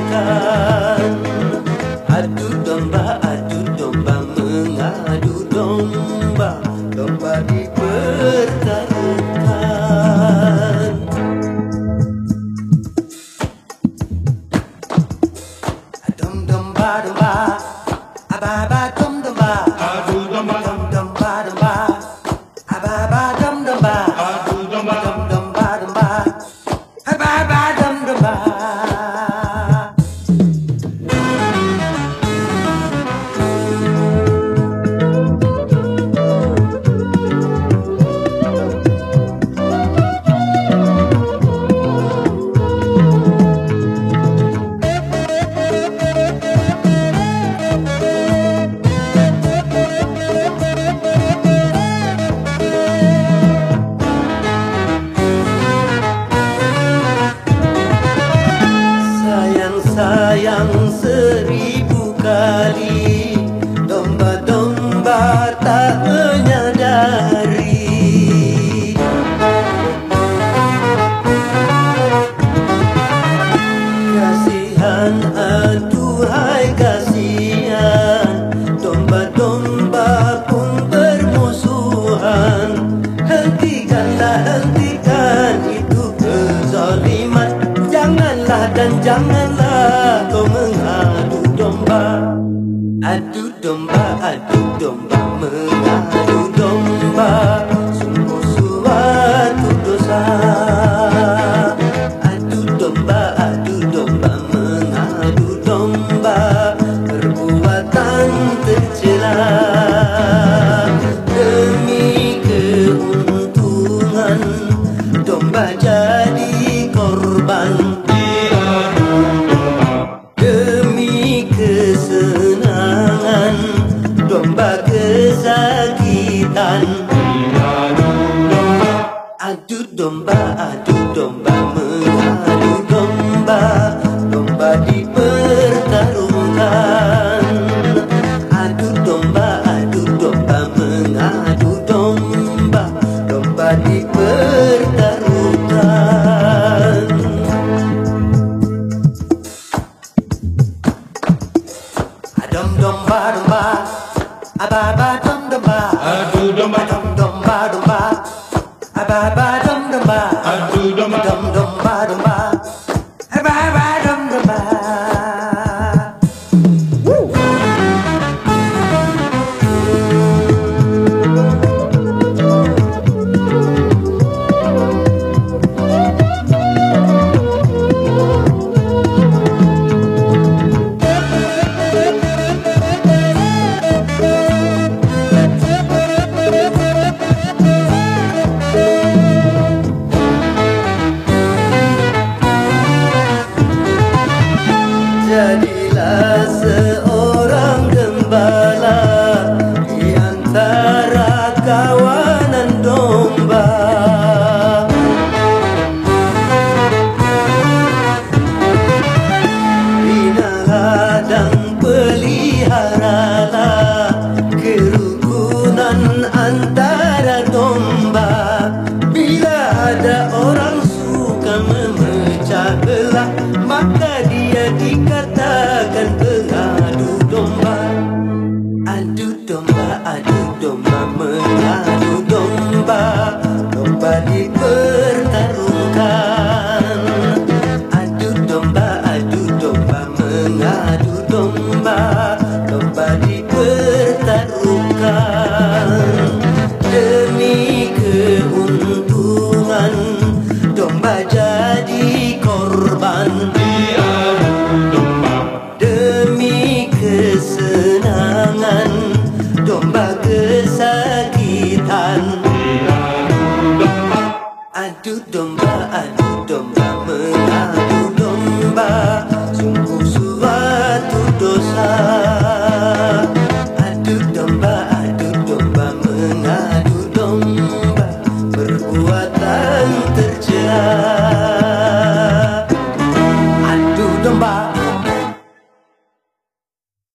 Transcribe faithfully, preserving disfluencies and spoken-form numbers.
pertarungkan. Adu domba, adu domba, mengadu domba, domba dipertaruhkan. Dom domba domba, ababa dom domba, adu domba, dom domba domba, ababa dom domba, adu domba, dom domba domba, ababa dom domba. Sayang seribu kali, domba-domba tak menyadari. Kasihan, aduhai kasihan, domba-domba pun bermusuhan. Hentikanlah, hentikan itu kezaliman. Janganlah dan janganlah kau mengadu domba. Adu domba, adu domba, mengadu domba, sungguh suatu dosa. Adu domba, adu domba, mengadu domba, perbuatan tercela. Demi keuntungan, domba jadi korban. Demi kesenangan, domba kesakitan. Adu domba, adu domba, mengadu domba, domba dipertaruhkan. Adu domba, adu domba, mengadu domba, domba dipertaruhkan. Dom domba domba, ababa dom domba, adu domba, dom domba domba, ababa dom domba, adu domba, dom domba domba, ababa dom domba. Jadilah seorang gembala di antara kawanan domba. Binalah dan peliharalah kerukunan antara domba. Bila ada orang suka memecah belah, maka dia dikatakan pengadu domba. Adu domba, adu domba, mengadu domba, domba dipertaruhkan. Adu domba, adu domba, mengadu domba, domba dipertaruhkan. Demi keuntungan, domba jadi